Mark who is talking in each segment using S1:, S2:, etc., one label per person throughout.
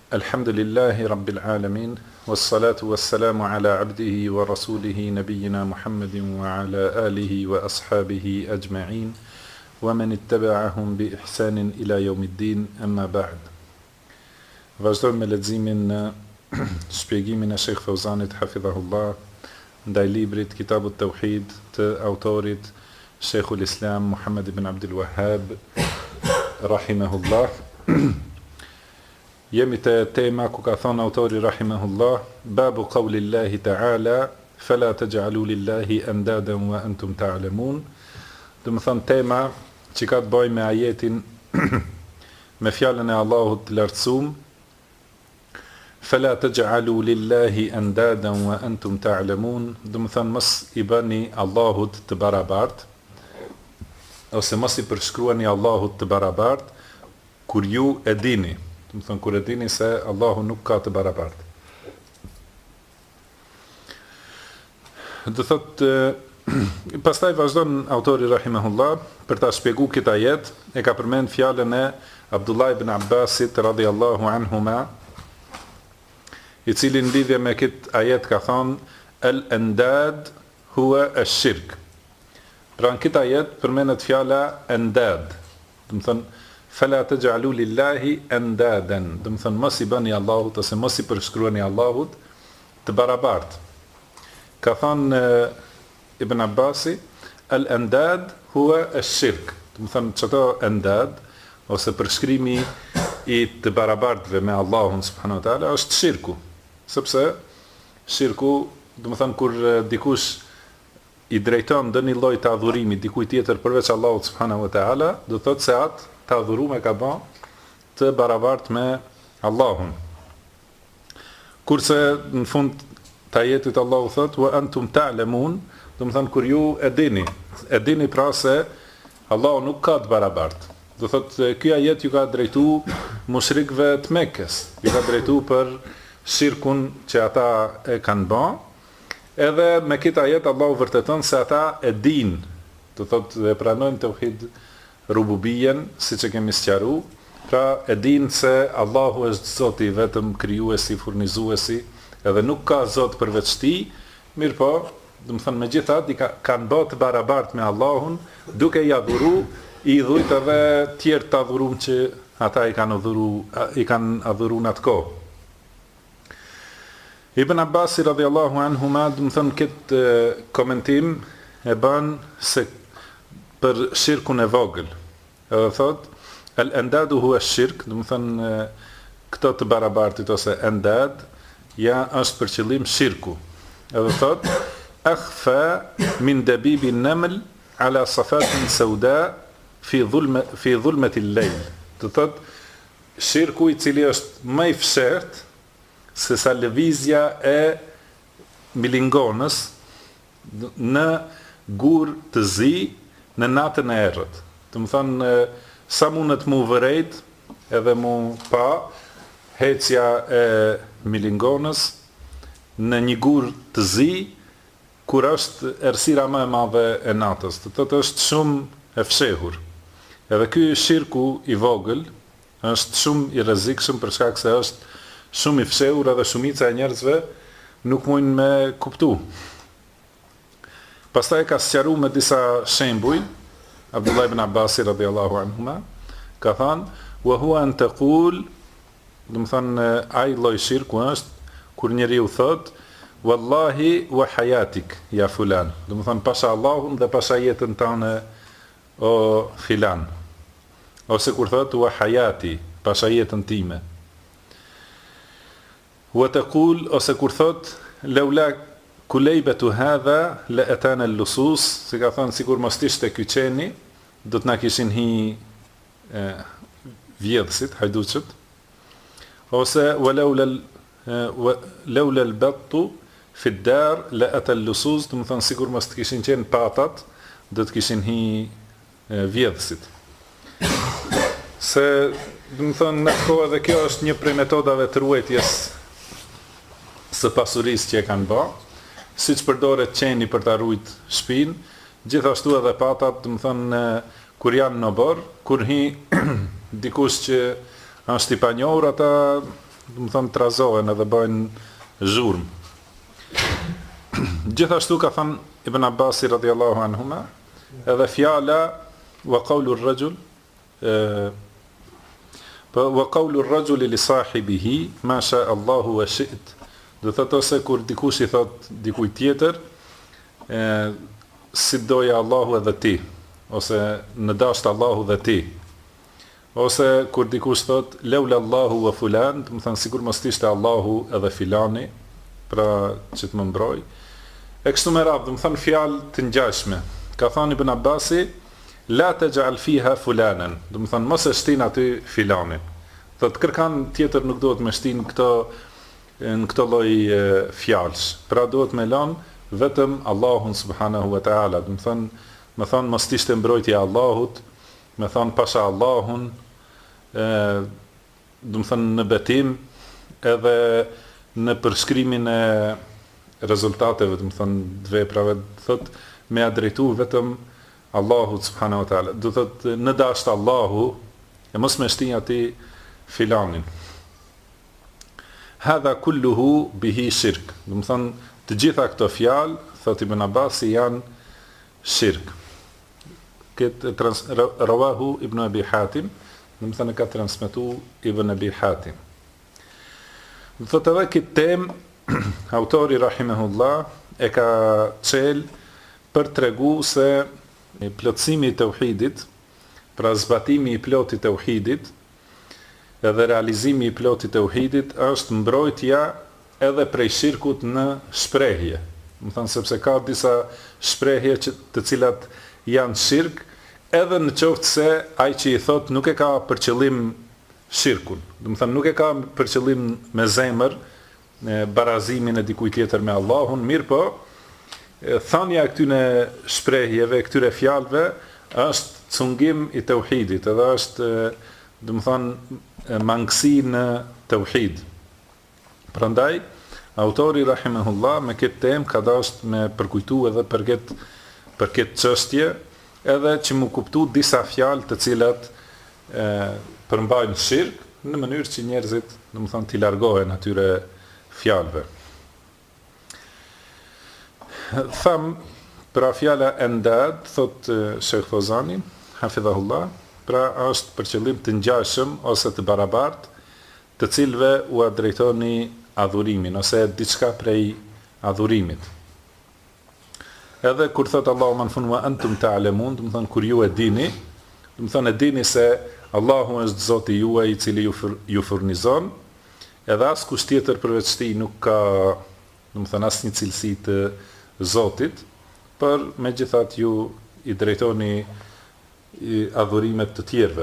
S1: Alhamdulillahi Rabbil Alamin, wassalatu wassalamu ala abdihi wa rasulihi nabiyina Muhammedin wa ala alihi wa ashabihi ajma'in, wa man ittaba'ahum bi ihsanin ila yawmiddin, amma ba'd. Vazhdojmë me leximin në shpjegimin e Sheikh Fauzanit hafidhahullah ndaj librit Kitabut Tauhid të autorit Sheikhul Islam Muhammad ibn Abdul Wahhab rahimahullah. Jemi të tema ku ka thonë autori rahimahullah, babu qawlillahi ta'ala, fala taj'alu lillahi andadan wa antum ta'lamun. Do të thonë tema që ka të bëjë me ajetin me fjalën e Allahut të lartësuar, fala taj'alu lillahi andadan wa antum ta'lamun, do të thonë mos i bëni Allahut të barabartë, ose mos i përshkruani Allahut të barabartë kur ju e dini. Do të thonë kur e dini se Allahu nuk ka të barabartë. Do thotë pastaj vazhdon autori rahimahullah për ta shpjeguar këtë ajet, e ka përmend fjalën e Abdullah ibn Abbasit radhiyallahu anhuma, i cili në lidhje me këtë ajet ka thonë al-andad huwa ash-shirk. Pra në këtë ajet përmendet fjala andad, do të thonë fala taj'alu lillahi andadan, do të thonë mos i bëni Allahut ose mos i përshkruani Allahut të barabartë. Ka thonë Ibn Abbasi, al-andad huwa ash-shirk, do të thonë çdo andad ose përshkrimi i të barabartëve me Allahun subhanahu wa taala është shirku, sepse shirku, do të thonë kur dikush i drejton ndonjë lloj të adhurimit dikujt tjetër përveç Allahut subhanahu wa taala, do thotë se atë të adhuruar ka bën të barabartë me Allahun. Kurse në fund të ajetit Allahu thot wa antum ta'lamun, do të thonë kur ju e dini pra se Allahu nuk ka të barabartë. Do thotë ky ajet ju ka drejtuar mushrikëve të Mekës, ju ka drejtuar për shirkun që ata e kanë bën. Edhe me këtë ajet Allahu vërteton se ata e dinë, do thotë e pranojnë tauhid rububijen, siç e kemi sqaruar, pra e dinë se Allahu është Zoti vetëm krijuesi, furnizuesi, edhe nuk ka Zot përveç tij, mirëpo, do të thonë megjithatë kanë bërë të barabartë me Allahun, duke i adhuruar, i dhujt edhe tjerë të adhuruar që ata i kanë adhuruar në atë kohë. Ibn Abbas radhiyallahu anhuma, do të thonë këtë komentim e bën se për shirkun e vogël. Edhe thot, al-andadu huwa ash-shirk, do të thonë këto të barabartit ose andad, ja është për qëllim shirku. Edhe thot, akhfa min dabibi an-naml ala safatin sauda fi dhulmati al-layl. Do thot, shirku i cili është më i fshehtë se sa lëvizja e milingonës në gur të zi në natën e errët. Do të thonë sa mundet mu vërejt edhe mu pa hecja e milingonës në një gur të zi kur është errësira më e madhe e natës. Do thotë është shumë e fshehur. Edhe ky shirku i vogël është shumë i rrezikshëm për shkak se është shumë i fshehur edhe shumica e njerëzve nuk mundin me kuptu. Pastaj ka sqaruar me disa shembuj Abdullah ibn Abbas radhiyallahu anhuma, ka thënë wa huwa an taqul, do të thonë ai lloj shirku është kur njeriu thot wallahi wa hayatik ya fulan, do të thonë pasha Allahun dhe pasha jetën tënde o filan, ose kur thot wa hayati, pasha jetën time. Wa taqul, ose kur thot laula kulejbetu hadha le etana lusus, si ka thënë sikur mos ishte ky qeni, do të na kishin hi vjedhësit, hajduçët, ose laula al-battu fi ad-dar la ata al-lusus, do të thonë sikur mos të kishin qenë patat, do të kishin hi vjedhësit. Se do të thonë në kohë edhe kjo është një prej metodave të ruajtjes së pasurisë që e kanë bërë, siç përdoret qeni për ta ruajtur shtëpinë, gjithashtu edhe patat, do të thonë kur janë në borë, kur hi dikush që është i panjohur, ata do të thonë trazohen edhe bëjnë zhurmë. Gjithashtu ka thënë Ibn Abbasi radhiyallahu anhuma, edhe fjala wa qawlu ar-rajul wa qawlu ar-rajuli li sahibihi ma sha Allahu wa shi't. Do thotë ose kur dikush i thot dikujt tjetër, si doja Allahu edhe ti, ose në dashtë Allahu dhe ti. Ose kur dikush thot laula Allahu wa fulan, do të thënë sikur mos ishte Allahu edhe filani, pra që të më mbroj. E kështu me radhë, do të thënë fjalë të ngjashme. Ka thënë Ibn Abbasi, la taj'al fiha fulanan, do të thënë mos e shtin aty filanin. Do të kërkan tjetër nuk duhet me shtin në këto lloj fjalësh. Pra duhet me lënë vetëm Allahun subhanahu wa taala, do të thënë mos ishte mbrojtja e Allahut, me thënë pasha Allahun, do të thënë në betim edhe në përshkrimin e rezultateve, do të thënë veprave, thot me ia drejtu vetëm Allahut subhanahu wa taala. Do thot në dashtë Allahu e mos me shtin atij filanin. Hadha kulluhu bihi shirk. Do të thënë të gjitha këto fjalë, thot Ibn Abbasi, janë shirk. Këtë rawahu Ibn Abi Hatim, do të thënë ka transmetuar Ibn Abi Hatim. Do thot edhe këtë temë autori rahimahullah e ka çel për tregu se plotësimi i tauhidit, pra zbatimi i plotit tauhidit, edhe realizimi i plotit tauhidit është mbrojtja edhe prej shirkut në shprehje. Do të thënë sepse ka disa shprehje të cilat janë shirk, edhe në qoftë se ai që i thot nuk e ka për qëllim shirkun. Do të thënë nuk e ka për qëllim me zemër barazimin e dikujt tjetër me Allahun, mirë po, thënia e këtyre shprehjeve, këtyre fjalëve është cungim i tauhidit, edhe është, do të thënë, mangësi në tauhid. Prandaj, autori rahimahullah me këtë temë ka dashur me përkujtu edhe për këtë çështje, edhe që mu kuptu disa fjalë të cilat përmbajnë shirk në mënyrë që njerëzit, do të thënë, t'i largohen atyre fjalëve. Tham, pra fjala endad, thot Sheikh Fozani, hafidhahullah, pra është për qëllim të ngjashëm ose të barabartë, të cilëve u drejtoni adhurimin ose diçka prej adhurimit. Edhe kur thot Allahu man fun wa antum ta'lamun, do të thënë kur ju e dini, do të thënë e dini se Allahu është Zoti juaj i cili ju furnizon, edhe as kush tjetër përveç tij nuk ka, do të thënë, asnjë cilësi të Zotit, por megjithatë ju i drejtoni adhurimet të tjerëve.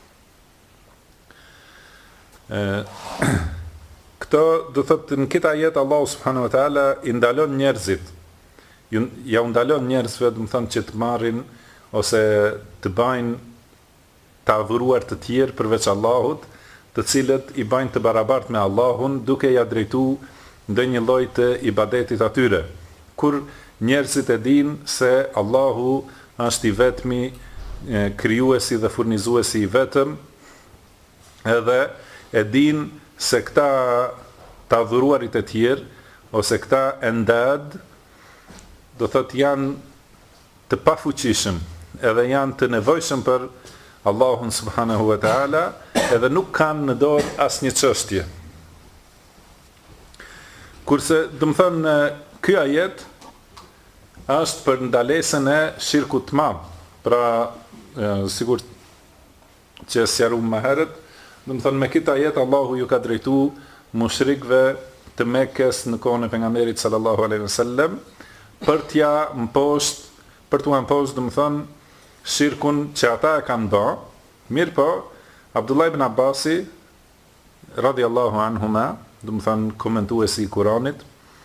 S1: Këto do thotë në këtë ajet Allahu subhanahu wa taala i ndalon njerëzit, ja u ndalon njerëzve, do të thënë, që të marrin ose të bajnë të adhuruar të tjerë përveç Allahut, të cilët i bajnë të barabartë me Allahun, duke ja drejtu ndonjë lloj të ibadetit atyre. Kur njerëzit e dinë se Allahu është i vetmi krijuesi dhe furnizuesi i vetëm, edhe e dinë se këta të adhuruarit e tjerë, ose këta endad, do thotë janë të pafuqishëm, edhe janë të nevojshëm për Allahun subhanahu wa taala, edhe nuk kanë në dorë asnjë çështje. Kurse, do të thënë, ky ajet është për ndalesën e shirkut të madh. Pra, sigur që sqaruam më herët, do të thënë me këtë ajet Allahu ju ka drejtuar mushrikëve të Mekës në kohën e pejgamberit sallallahu alaihi wasallam për t'u impost, do të thënë, shirkun që ata e kanë bë, mirë po, Abdullah ibn Abbasi, radiallahu anhuma, do të thënë komentuesi i Kuranit,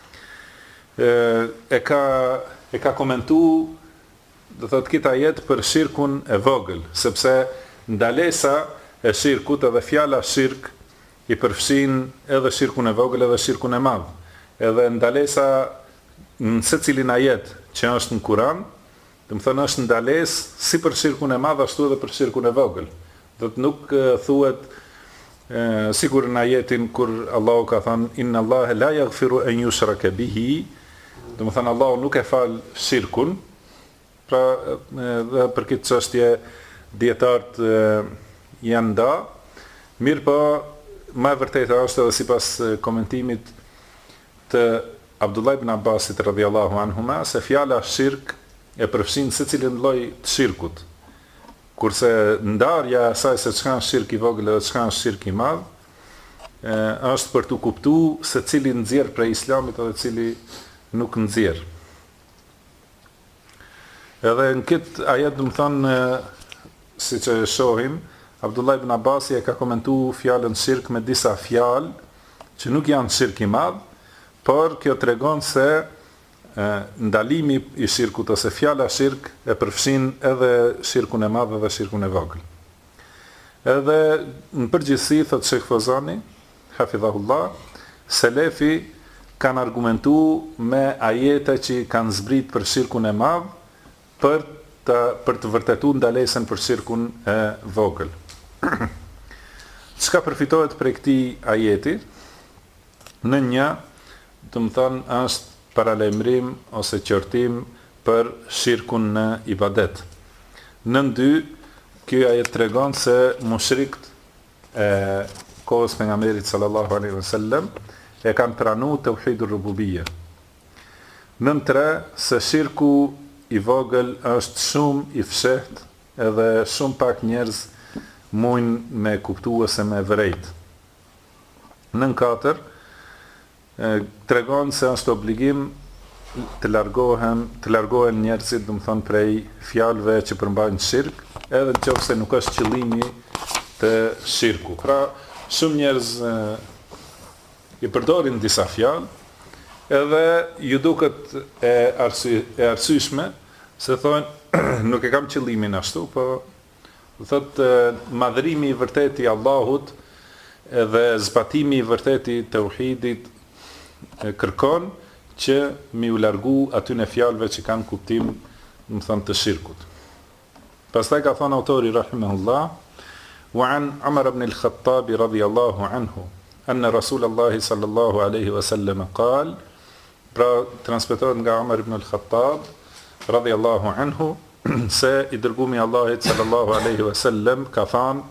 S1: e ka komentu, do thotë këtë ajet për shirkun e vogël, sepse ndalesa e shirkut edhe fjala shirk i përfshin edhe shirkun e vogël edhe shirkun e madh. Edhe ndalesa në secilin ajet që është në Kur'an, do të thënë është ndalesë si për shirkun e madh ashtu edhe për shirkun e vogël. Do të nuk thuhet sigur në ajetin kur Allahu ka thënë inna Allahe la yaghfiru an yushraka bihi, do të thënë Allahu nuk e fal shirkun. Pra dhe për këtë çështje dietarët janë nda, mirë po më e vërtetë është edhe sipas komentimit të Abdullah ibn Abbasit radhiyallahu anhuma se fjala shirk e përfshin secilin lloj të shirkut. Kurse ndarja e asaj se çka është shirk i vogël dhe çka është shirk i madh, është për të kuptuar se cili nxjerr prej Islamit edhe cili nuk nxjerr. Edhe në këtë ajet do të thonë siç e shohim, Abdullah ibn Abbasi e ka komentuar fjalën shirk me disa fjalë që nuk janë shirk i madh, por kjo tregon se ndalimi i shirkut ose fjala shirk e përfshin edhe shirkun e madh dhe shirkun e vogël. Edhe në përgjithësi thot Sheikh Fozani, hafidhahullah, selefi kanë argumentuar me ajete që kanë zbrit për shirkun e madh për të vërtetuar ndalesën për shirkun e vogël. Çka përfitohet prej këtij ajeti? Në një, do të thonë është paralajmërim ose qortim për shirkun në ibadet. Në dy, ky ajet tregon se mushrikët e kohës pejgamberit sallallahu alaihi wasallam e kanë pranuar tauhidur rububiyya. Në tre, se shirku i vogël është shumë i fshehtë edhe shumë pak njerëz mujnë me kuptu ose me vërejt. Në katër, tregon se është obligim të largohen njerëzit, do të thonë prej fjalëve që përmbajnë shirk, edhe nëse nuk është qëllimi të shirku. Pra, shumë njerëz i përdorin disa fjalë, edhe ju duket e arsyeshme se thonë nuk e kam qëllimin ashtu, po thotë madhërimi i vërtet i Allahut edhe zbatimi i vërtet i tauhidit kërkon që mi u largu aty në fjalëve që kanë kuptim, do të thonë të shirkut. Pastaj ka thënë autori rahimahullah, wa an Umar ibn al-Khattab radiyallahu anhu, anna Rasulullah sallallahu alaihi wasallam qal, pra transmetohet nga Umar ibn al-Khattab radiyallahu anhu se i dërgumi Allahit sallallahu alaihi wasallam ka thënë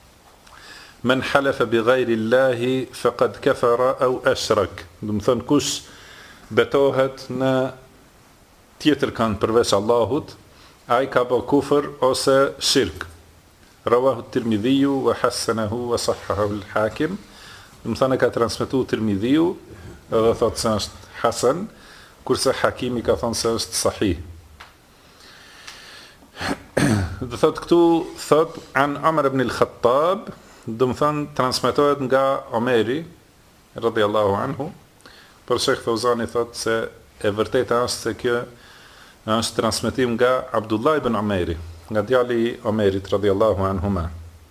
S1: men halafa bi ghayri Allahi faqad kafara aw ashrak. Do të thonë kush betohet në tjetër kënd përveç Allahut, ai ka bë kufër ose shirk. Rawahu Tirmidhiu wa hasanahu wa sahhahu al-Hakim. Do të thonë ka transmetuar Tirmidhiu dhe thotë se është hasan, kurse Hakimi ka thënë se është sahih. Do thotë këtu thotë an Umar ibn al-Khattab, do të thonë transmetohet nga Omeri radhiyallahu anhu, por Sheikh Fawzani thotë se e vërteta është se kjo është transmetim nga Abdullah ibn Omeri, nga djali i Omerit radhiyallahu anhuma.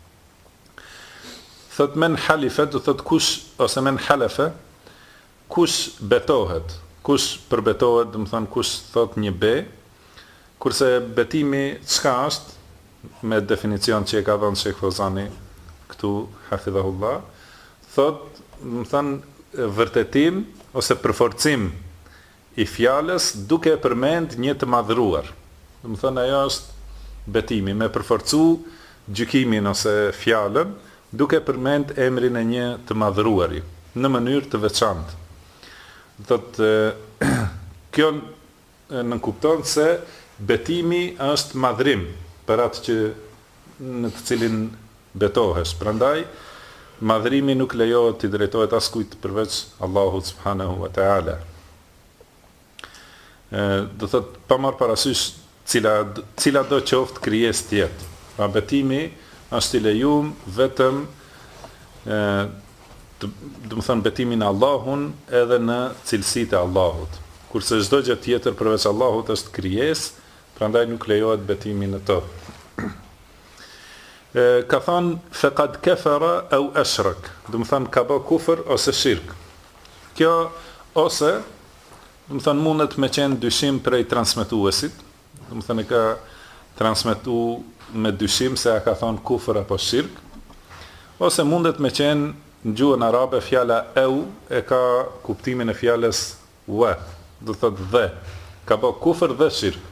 S1: Thotë men halifet, do thotë kush ose men halafe, kush betohet, kush përbetohet, do të thonë kush thotë një be, kurse betimi çka është me definicion që e ka dhënë Sheikh Fawzani këtu hafidhahullah, thot, më thënë, vërtetim ose përforcim i fjalës duke përmend një të madhruar. Më thënë, ajo është betimi, me përforcu gjykimin ose fjalën duke përmend emrin e një të madhruari në mënyrë të veçantë. Thot, kjo nënkupton se betimi është madhrim për atë që në të cilin betohesh. Prandaj madhrimi nuk lejohet të drejtohet askujt përveç Allahut subhanahu wa taala. Do thot pa marr parasysh cila do qoftë krijesë tjetër. Pra betimi është i lejuar vetëm do të thon betimin në Allahun edhe në cilësitë e Allahut. Kurse çdo gjë tjetër përveç Allahut është krijesë, prandaj nuk lejohet betimi në to. Ka thënë faqad kafara aw ashrak, do të thënë ka bë kufër ose shirk. Kjo ose do të thënë mundet me qenë dyshim prej transmetuesit, do të thënë ka transmetuar me dyshim se a ka thënë kufër apo shirk, ose mundet me qenë në gjuhën arabe fjala eu e ka kuptimin e fjalës wa, do thot dhe, ka bë kufër dhe shirk.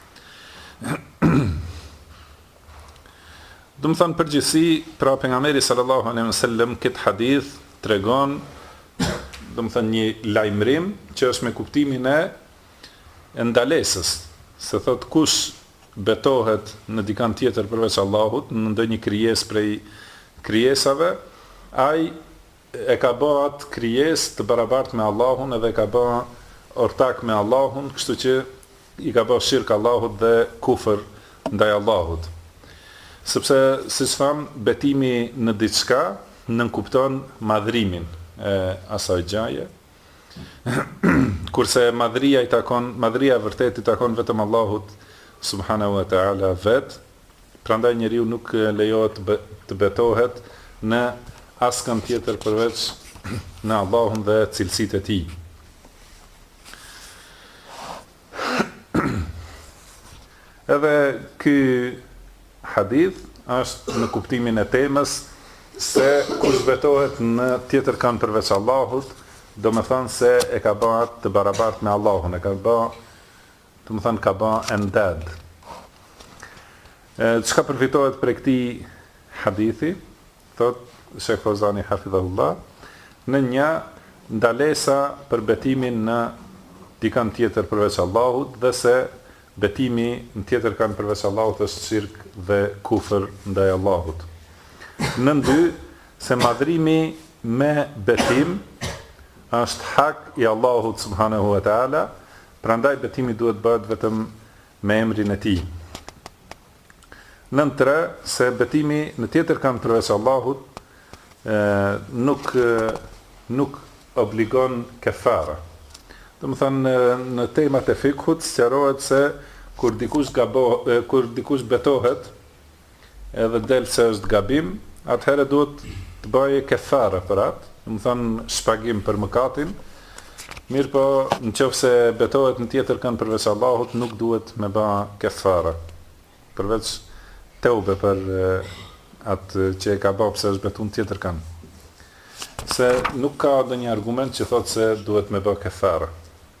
S1: Do më thënë përgjithsi, pra pejgamberi sallallahu alaihi wasallam këtë hadith tregon, do më thënë një lajmërim që është me kuptimin e ndalesës, se thot kush betohet në dikant tjetër përveç Allahut, në ndonjë krijesë prej krijesave, ai e ka bë atë krijesë të barabartë me Allahun edhe e ka bë ortak me Allahun, kështu që i ka bë shirk Allahut dhe kufër ndaj Allahut. Sepse, siç tham, betimi në diçka nënkupton madhrimin e asaj gjaje, kurse madhria e vërtet i takon vetëm Allahut subhanahu wa ta'ala vet, prandaj njeriu nuk lejohet të betohet në askën tjetër përveç në Allahun dhe cilësitë e tij. Edhe ky hadith është në kuptimin e temës se kush betohet në tjetër kanë përveç Allahut, do me thënë se e ka bë atë të barabartë me Allahun, e ka bë, do me thënë ka bë endad. Çka përfitohet për këtij hadithi, thot Sheikh Fawzani hafidhahullah, në një ndalesa për betimin në dikant tjetër përveç Allahut dhe se betimi në tjetër kanë përveç Allahut është shirk dhe kufër ndaj Allahut. Në dy, se madhrimi me betim është hak i Allahut subhanahu wa ta'ala, prandaj betimi duhet bëhet vetëm me emrin e tij. Në tre, se betimi në tjetër kanë përveç Allahut nuk obligon kefara. Do të thënë në temat e fikhut sqarohet se kur dikush betohet edhe del se është gabim, atëherë duhet të bëjë kefara për atë, do të thënë shpagim për mëkatin. Mirë po, nëse betohet në tjetër kënd përveç Allahut, nuk duhet me bë kefara. Përveç teube për atë që e ka bërë pse është betuar në tjetër kënd. Se nuk ka ndonjë argument që thotë se duhet me bë kefara.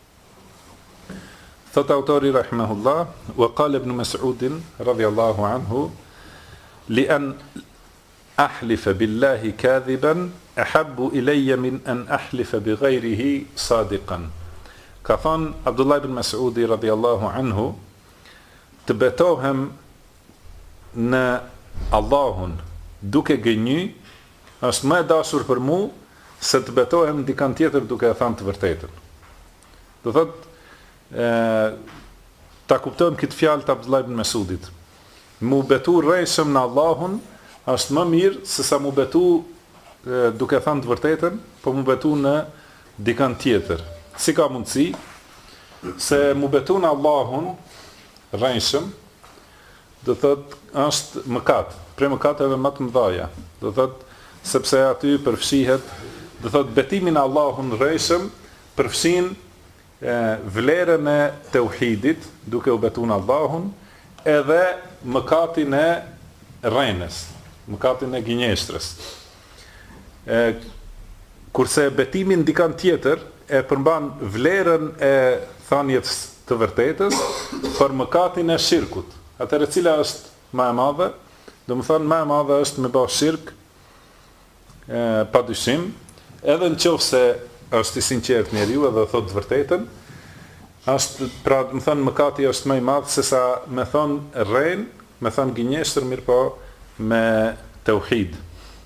S1: Thot autori rahimahullah, wa qala ibn Mas'ud radiyallahu anhu, li an ahlifa billahi kadhiban ahabbu ilayya min an ahlifa bighayrihi sadiqan. Ka thon Abdullah ibn Mas'udi radiyallahu anhu, të betohem në Allahun duke gënjy është më e dashur për mu se të betohem dikant tjetër duke e thënë të vërtetën. Do thot ta kuptojmë këtë fjalë të Abdullah ibn Mas'udit. Mu betu rrejshëm në Allahun është më mirë se sa mu betu duke thënë të vërtetën, po mu betu në dikant tjetër. Si ka mundësi se mu betu në Allahun rrejshëm, do thot është mëkat, prej mëkateve më të mëdha. Do thot sepse aty përfshihet, do thot betimin në Allahun rrejshëm përfshin vlerën e tauhidit, duke u betuar në Allahun, edhe mëkatin e rrenës, mëkatin e gënjeshtrës. Kurse betimin dikant tjetër e përmban vlerën e thënies të vërtetës për mëkatin e shirkut. Atëherë cila është më e madhe? Do të thonë më e madhe është me bë shirk, padyshim, edhe nëse është i sinqert njeriu edhe thot të vërtetën, është, pra do të thënë mëkati është më i madh se sa me thon rren, me thon gënjeshtër, mirë po me tauhid.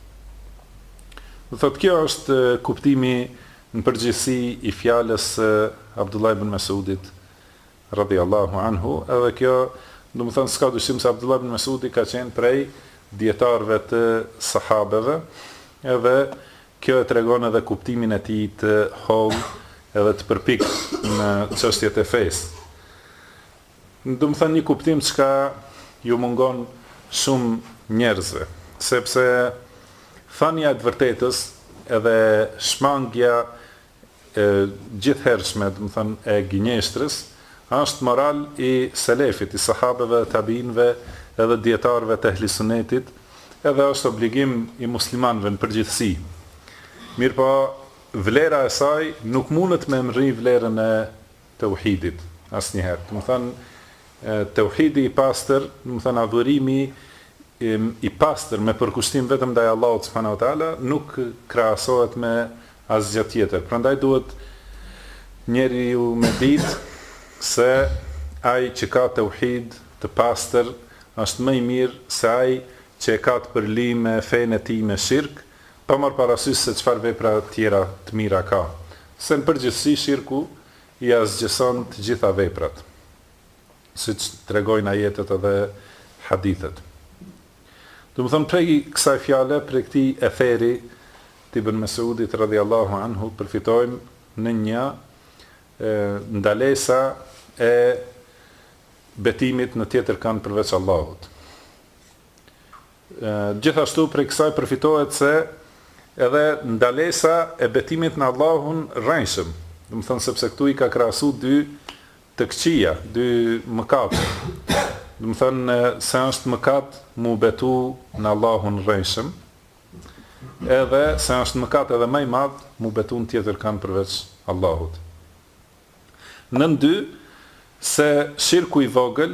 S1: Do thot kjo është kuptimi në përgjithësi i fjalës Abdullah ibn Mas'udit radhiyallahu anhu, edhe kjo do të thënë s'ka dyshim se Abdullah ibn Mas'udi ka qenë prej dietarëve të sahabeve, edhe kjo e tregon edhe kuptimin e tij të holl edhe të përpik në çështjet e fesë. Do të thënë një kuptim çka ju mungon shumë njerëzve, sepse thënia e të vërtetës edhe shmangja gjithhershme, do të thënë e gënjeshtrës, është moral i selefit, i sahabeve, tabiinëve edhe dietarëve të ehli sunetit, edhe është obligim i muslimanëve në përgjithësi. Mirë po, vlera e saj nuk mundet me mri vlerën e tauhidit, asnjëherë. Do të thonë, tauhidi i pastër, do të thonë adhurimi i pastër me përkushtim vetëm ndaj Allahut subhanahu wa taala nuk krahasohet me asgjë tjetër. Prandaj duhet njeriu me ditë se ai që ka tauhid të pastër është më i mirë se ai që e ka të përli me fenë e tij me shirk, pa marrë parasysh se çfarë vepra tjera të mira ka. Se në përgjithësi shirku i azgjëson të gjitha veprat, siç tregojnë ajetet edhe hadithet. Do të thonë prej kësaj fjale, prej këtij etheri të Ibn Mesudit radhiyallahu anhu, përfitojmë në një ndalesa e betimit në tjetër kanë përveç Allahut. Gjithashtu prej kësaj përfitohet se edhe ndalesa e betimit në Allahun rrejshëm, do të thonë sepse këtu i ka krahasu dy të këqija, dy mëkate. Do të thonë se është mëkat mu betu në Allahun rrejshëm, edhe se është mëkat edhe më i madh mu betu në tjetër kanë përveç Allahut. Nën dy, se shirku i vogël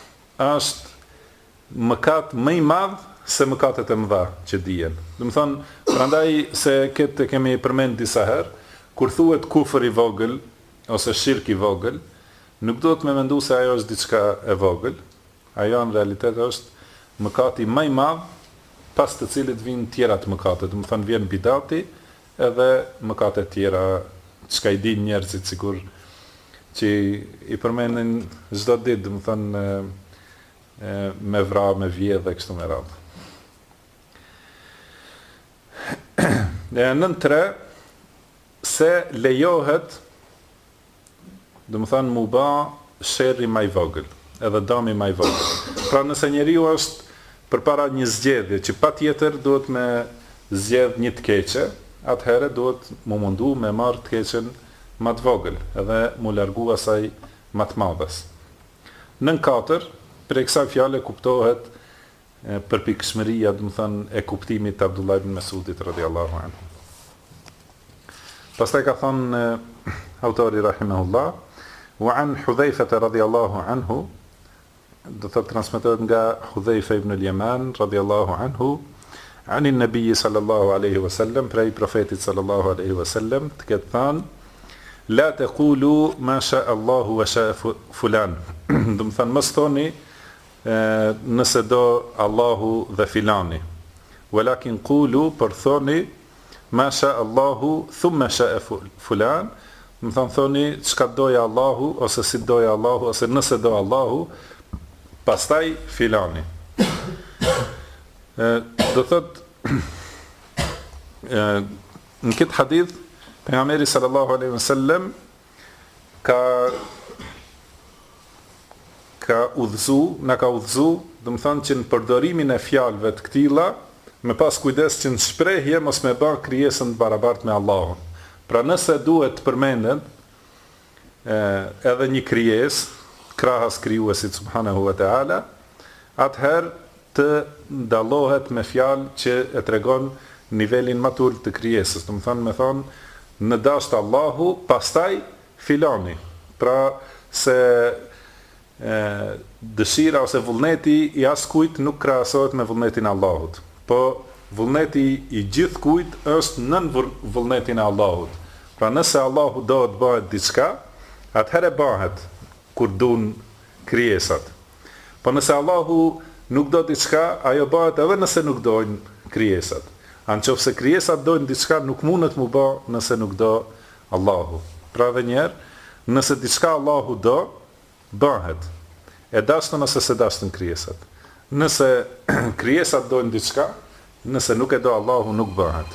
S1: është mëkat më i madh se mëkatet e mëdha që dijen. Do të thonë, prandaj se këtë kemi përmend disa herë, kur thuhet kufër i vogël ose shirk i vogël, nuk do të më mendu se ajo është diçka e vogël. Ajo në realitet është mëkati më i madh, pas të cilit vijnë tjera të mëkate. Do të thonë vjen bidati edhe mëkate tjera, çka i dinë njerëzit sikur që i përmendin çdo ditë, do të thonë me vra, me vjedh dhe kështu me radhë. Nën 3 se lejohet, do të thonë mu bë sherri më i vogël, edhe dëmi më i vogël. Pra nëse njeriu është përpara një zgjedhje që patjetër duhet me zgjedh një të keqe, atëherë duhet mu mundu me marrë të keqen më të vogël, edhe mu largu asaj më të madhes. Nën 4, prej kësaj fjale kuptohet përpikshmëria, do të thënë, e kuptimit të Abdullah ibn Mesudit radhiyallahu anhu. Pastaj ka thënë autori rahimahullah, wa an Hudhayfa radhiyallahu anhu, do të transmetohet nga Hudhayfa ibn al-Yaman radhiyallahu anhu, ani nabi sallallahu alaihi wasallam, prej profetit sallallahu alaihi wasallam, të ketë thënë, la taqulu ma sha Allahu wa sha fulan. Do të thënë mos thoni nëse do Allahu dhe filani. Walakin qulu, për thoni ma sha Allahu thumma sha fulan. Do të thoni çka doja Allahu ose si doja Allahu ose nëse do Allahu, pastaj filani. Do thot në këtë hadith pejgamberi sallallahu alaihi wasallam ka udhëzu, do të thonë që në përdorimin e fjalëve të këtilla, me pas kujdes që në shprehje mos me bë krijesën të barabartë me Allahun. Pra nëse duhet të përmendet edhe një krijesë krahas krijuesit subhanahu wa taala, atëherë të ndallohet me fjalë që e tregon nivelin më të ulët të krijesës. Do të thonë me thonë në dashur Allahu, pastaj filani. Pra se dëshira ose vullneti i askujt nuk krahasohet me vullnetin e Allahut, po vullneti i gjithkujt është nën vullnetin e Allahut. Pra nëse Allahu do të bëhet diçka, atëherë bëhet kur duan krijesat. Po nëse Allahu nuk do diçka, ajo bëhet edhe nëse nuk dojnë krijesat. Anëse krijesat dojnë diçka, nuk mundet mu bë nëse nuk do Allahu. Pra edhe një herë, nëse diçka Allahu do, bëhet. E dashtën ose se dashtën krijesat. Nëse krijesat dojnë diçka, nëse nuk e do Allahu, nuk bëhet.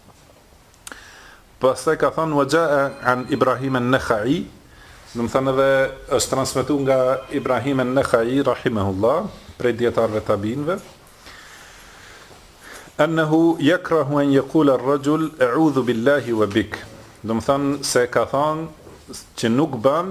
S1: Pastaj ka thënë waja'a an Ibrahim an-Nakhai, do të thënë edhe është transmetuar nga Ibrahim an-Nakhai rahimahullah, prej dietarëve tabinëve, annahu yakrahu an yaqula ar-rajul a'udhu billahi wa bik. Do të thënë se ka thënë që nuk bën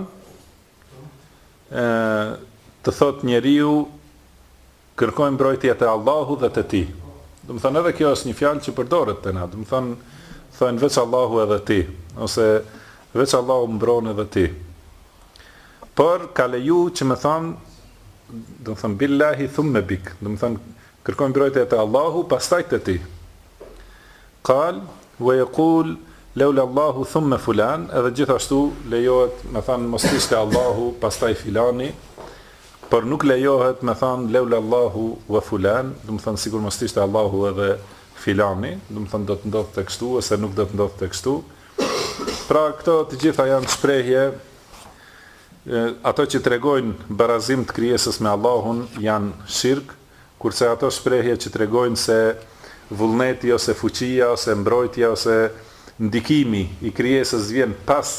S1: të thot njeriu kërkoj mbrojtje te Allahu dhe te ti. Do të thonë edhe kjo është një fjalë që përdoret te na. Do të thonë veç Allahu edhe ti, ose veç Allahu mbron edhe ti. Por ka leju që më thonë, do të thonë billahi thumma bik, do të thonë kërkojmë mbrojtje te Allahu, pastaj te ti. Qal wa yaqul laula Allahu thumma fulan, edhe gjithashtu lejohet me thënë mos ishte Allahu pastaj filani, por nuk lejohet me thënë laula Allahu wa fulan, do të thënë sikur mos ishte Allahu edhe filani, do të thënë do të ndodhte kështu ose nuk do të ndodhte kështu. Pra këto të gjitha janë shprehje, ato që tregojnë barazim të krijesës me Allahun janë shirk, kurse ato shprehje që tregojnë se vullneti ose fuqia ose mbrojtja ose ndikimi i krijesës vjen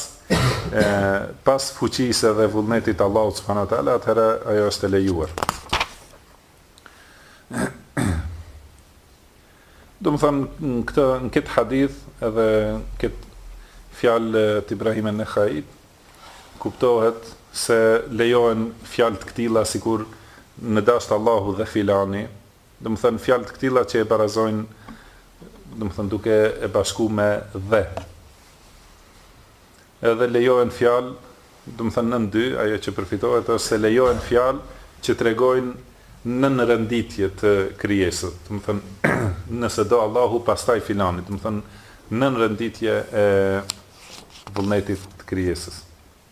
S1: pas fuqisë dhe vullnetit Allahut subhanahu wa taala, atëherë ajo është e lejuar. Do të thonë në këtë hadith edhe këtë fjalë të Ibrahim an-Nakhait kuptohet se lejohen fjalë të këtilla sikur në dashur Allahu dhe filani, do të thënë fjalë të këtilla që e barazojnë, do të thënë duke e bashku me dhe. Edhe lejohen fjalë, do të thënë nën dy, ajo që përfitohet është se lejohen fjalë që tregojnë nën renditje të krijesës, do të thënë nëse do Allahu pastaj filani, do të thënë nën renditje e vullnetit të krijesës.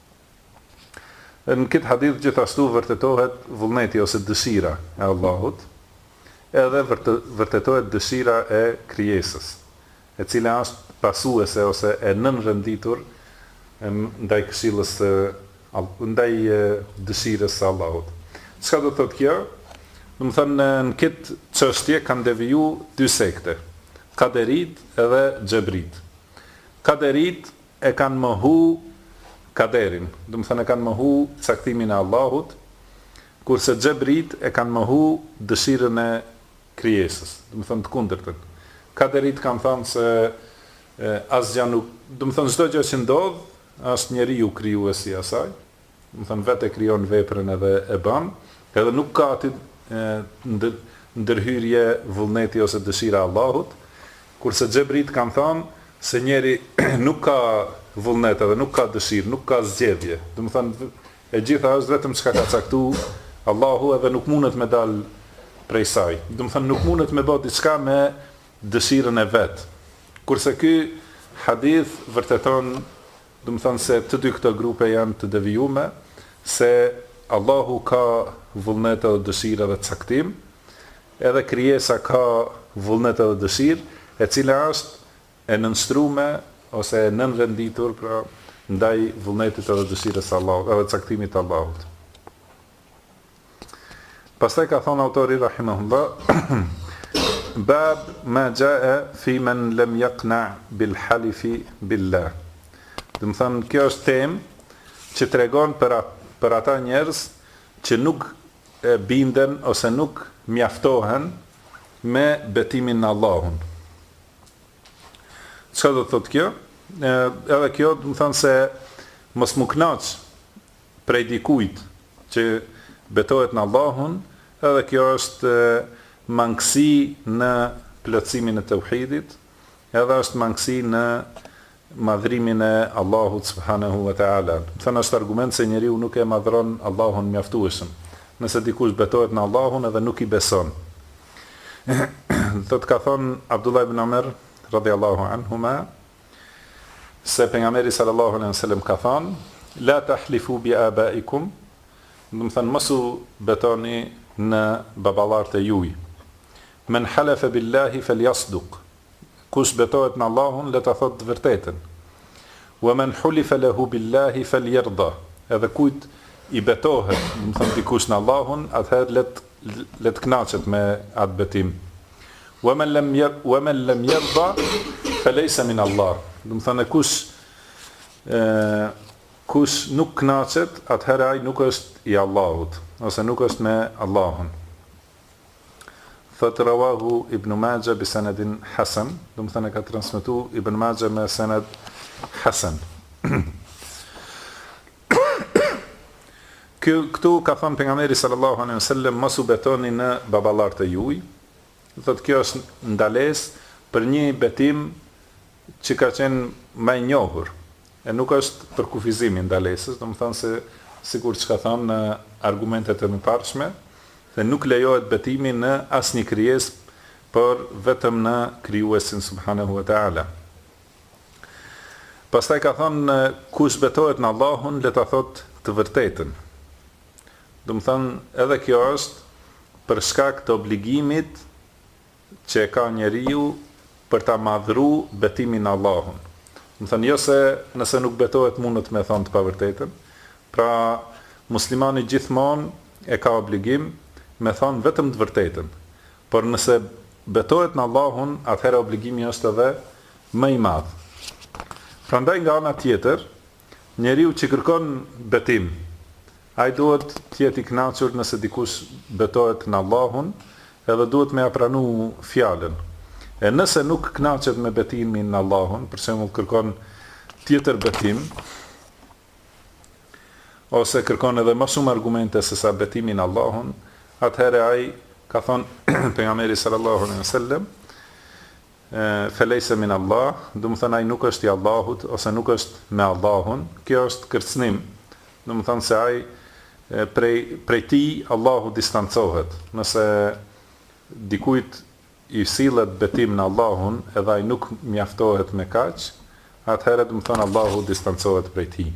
S1: Në këtë hadith gjithashtu vërtetohet vullneti ose dëshira e Allahut, edhe vërtetohet dëshira e krijesës, e cila është pasuese ose e nënrenditur ndaj këshillës, ndaj dëshirës së Allahut. Çka do thotë kjo? Do të thënë në këtë çështje kanë deviju dy sekte, Kaderit edhe Xhebrit. Kaderit e kanë mohu kaderin, do të thënë e kanë mohu caktimin e Allahut, kurse Xhebrit e kanë mohu dëshirën e krijesës, do të thënë të kundërtën. Kaderit kanë thënë se asgjë nuk, do të thënë çdo gjë që ndodh është njeriu krijuesi i asaj, do të thënë vetë krijon veprën edhe e bën, edhe nuk ka aty ndërhyrje vullneti ose dëshira e Allahut, kurse Xhebrit kanë thënë se njeri nuk ka vullnet edhe nuk ka dëshirë, nuk ka zgjedhje. Do të thënë e gjitha është vetëm çka ka caktuar Allahu edhe nuk mundet me dal prej saj. Do të thënë nuk mundet me bë diçka me dëshirën e vet. Kurse ky hadith vërteton, do të thënë se të dy këto grupe janë të devijuara, se Allahu ka vullnet edhe dëshirë edhe caktim, edhe krijesa ka vullnet edhe dëshirë, e cila është e nënshtrome ose e nënrenditur pra ndaj vullnetit edhe dëshirës së Allahut, edhe caktimit të Allahut. Pastaj ka thonë autori rahimahullah, bab ma jaa fi man lam yaqna bil halifi billah. Do të thënë kjo është temë që tregon për ata njerëz që nuk binden ose nuk mjaftohen me betimin në Allahun. Çka do të thotë kjo? Edhe kjo do të thonë se mos mu knaq prej dikujt që betohet në Allahun, edhe kjo është mangësi në plotësimin e tauhidit, edhe është mangësi në madhrimin e Allahut subhanahu wa taala. Do të thonë është argument se njeriu nuk e madhron Allahun mjaftueshëm. Nëse dikush betohet në Allahun edhe nuk i beson. Thot ka thonë Abdullah ibn Amr radhiyallahu anhuma, se pejgamberi sallallahu alaihi wasallam ka thënë, la tahlifu bi abaikum, do të thënë mos u betoni në baballarët e juaj. Men halafa billahi falyasduq, kush betohet në Allahun le ta thotë të vërtetën. Wa man hulifa lahu billahi falyarda, edhe kujt i betohet, do të thënë dikush në Allahun, atëherë le të kënaqet me atë betim. Wa man lam yarda falaysa min Allah. Do të thënë kush nuk kënaqet, atëherë ai nuk është i Allahut, ose nuk është me Allahun. Thot rawahu Ibn Majah bi sanadin hasan, do të thënë ka transmetuar Ibn Majah me sanad hasan. Këtu ka thënë pejgamberi sallallahu alaihi wasallam mos u betoni në baballarët e juaj, Thot kjo është ndalesë për një betim që ka qenë më i njohur. E nuk është për kufizimin ndalesës, domethënë se sikur çka thonë në argumentet e mëparshme, se nuk lejohet betimi në asnjë krijesë, por vetëm në krijuesin subhanahu wa taala. Pastaj ka thonë kush betohet në Allahun, le ta thotë të vërtetën. Domethënë edhe kjo është për shkak të obligimit që e ka njeriu për ta madhru betimin në Allahun. Domethënë jo se nëse nuk betohet mundet me thonë të pavërtetën, pra muslimani gjithmonë e ka obligim me thonë vetëm të vërtetën. Por nëse betohet në Allahun, atëherë obligimi është edhe më i madh. Prandaj nga ana tjetër, njeriu që kërkon betim, ai duhet të jetë i kënaqur nëse dikush betohet në Allahun, edhe duhet me ia pranu fjalën. E nëse nuk kënaqet me betimin në Allahun, për shembull kërkon tjetër betim, ose kërkon edhe më shumë argumente se sa betimin në Allahun, atëherë ai ka thonë pejgamberi sallallahu alaihi wasallam, felejse min Allah, do më thënë ai nuk është i Allahut, ose nuk është me Allahun, kjo është kërcënim, do më thënë se ai prej ti Allahu distancohet, nëse dikujt i sillet betim në Allahun, edhe ai nuk mjaftohet me kaq, atëherë do më thënë Allahu distancohet prej ti.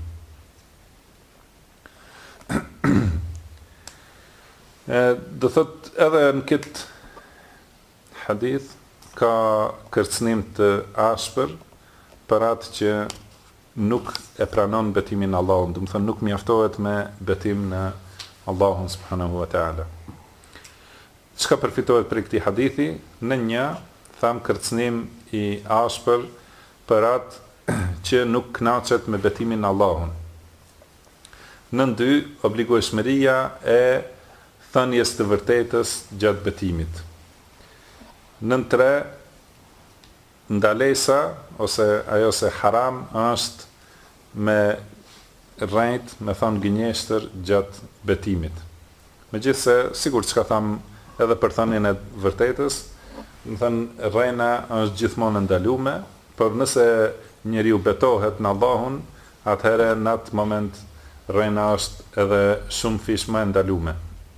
S1: Do thot edhe në këtë hadith ka kërcënim të ashpër për atë që nuk e pranon betimin në Allahun, do të thënë nuk mjaftohet me betim në Allahun subhanahu wa taala. Çka përfitohet prej këtij hadithi? Në një tham kërcënim i ashpër për atë që nuk kënaqet me betimin në Allahun. Në dy, obligueshmëria e thënies të vërtetës gjatë betimit. Në tre, ndalesa ose ajo se haram është me rrejt, me thonë gënjeshtër gjatë betimit. Megjithse, sigur që ka tham edhe për thënien e vërtetës, më thënë rrejna është gjithmonë ndalume, por nëse njeriu betohet në Allahun, atëherë në atë moment rrejna është edhe shumë fish më ndalume.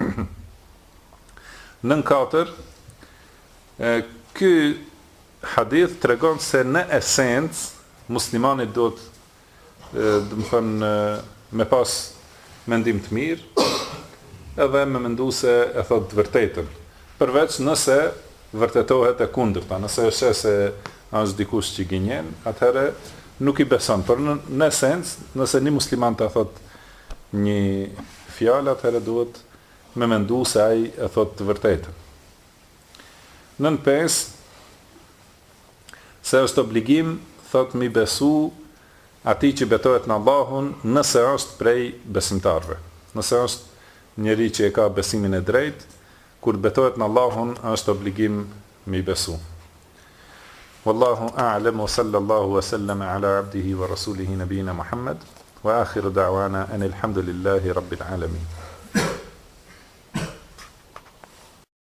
S1: Nën katër, ky hadith tregon se në esencë muslimani duhet do të thënë me pas mendim të mirë edhe me mendu se e thot të vërtetën, përveç nëse vërtetohet e kundërta, nëse është se është dikush që gënjen, atëherë nuk i beson, por në esencë nëse një musliman të thot një fjalë, atëherë duhet me mendu se ai e thot të vërtetën. Nën 5, se është obligim, thot mi besu ati që betohet në Allahun nëse është prej besimtarve. Nëse është njeri që e ka besimin e drejt, kur betohet në Allahun, është obligim mi besu. Wallahu a'lam wa sallallahu wa sallam ala abdihi wa rasulihi nabiyina Muhammad wa akhiru da'wana anil hamdulillahi rabbil alamin.